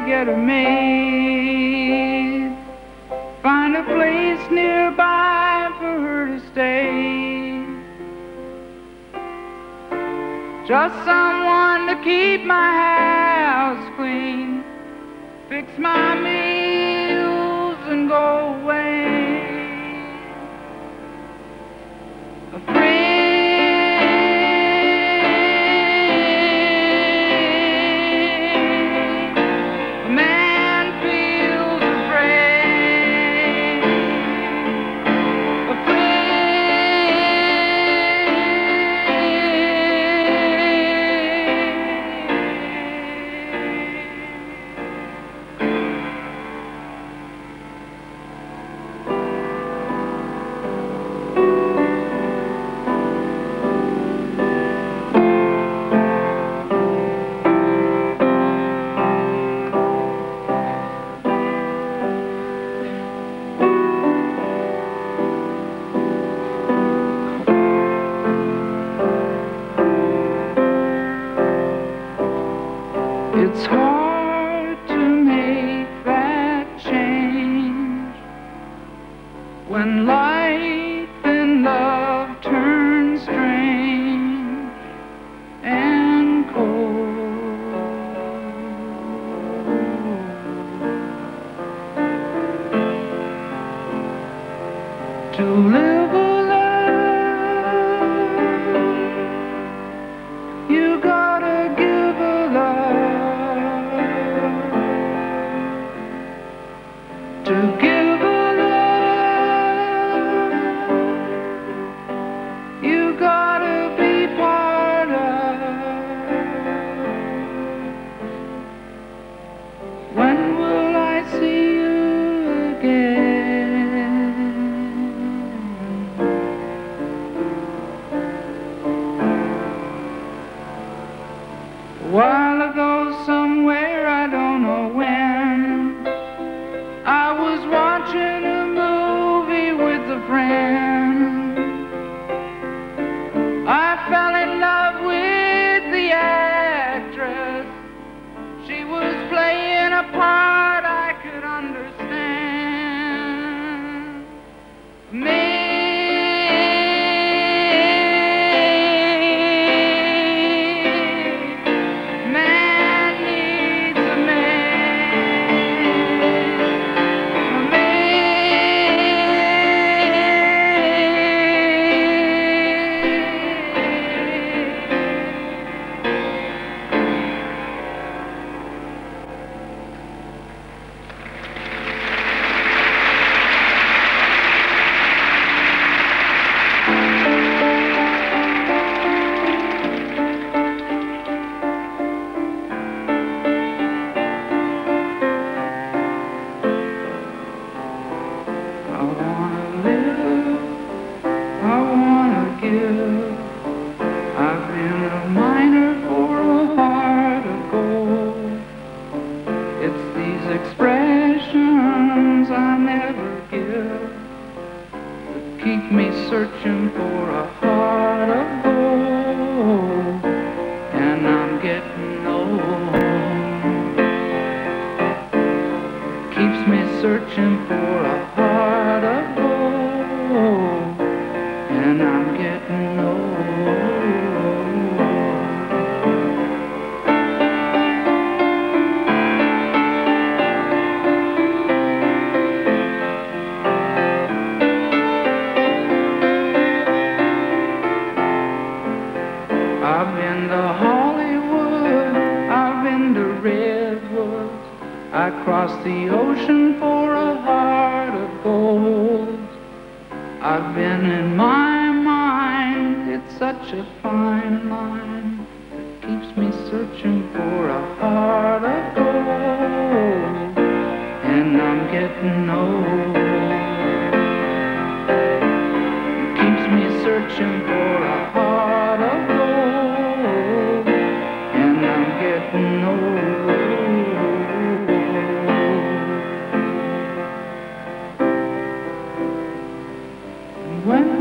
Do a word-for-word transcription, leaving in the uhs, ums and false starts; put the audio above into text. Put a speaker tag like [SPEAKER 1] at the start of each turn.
[SPEAKER 1] get a maid, find a place nearby for her to stay. Just someone to keep my house clean, fix my meals and go away. A friend, a man feels afraid. A It's hard to make that change when life and love turn strange and cold. To live alone, you gotta give a love. To give a love, you gotta be part of. When will I see you again? A while ago, somewhere, I don't know when, I was watching a movie with a friend. I fell in love with the actress. She was playing a part I could understand. Me. I wanna live, I wanna give. I've been a miner for a heart of gold. It's these expressions I never give that keep me searching for a heart of gold. And I'm getting old. Keeps me searching for a heart of gold, and I'm getting old. I've been to Hollywood, I've been to Redwoods, I crossed the ocean for a heart of gold. I've been in my mind, it's such a fine line that keeps me searching for a heart of gold. And I'm getting old. It keeps me searching for a heart of gold. And I'm getting old. When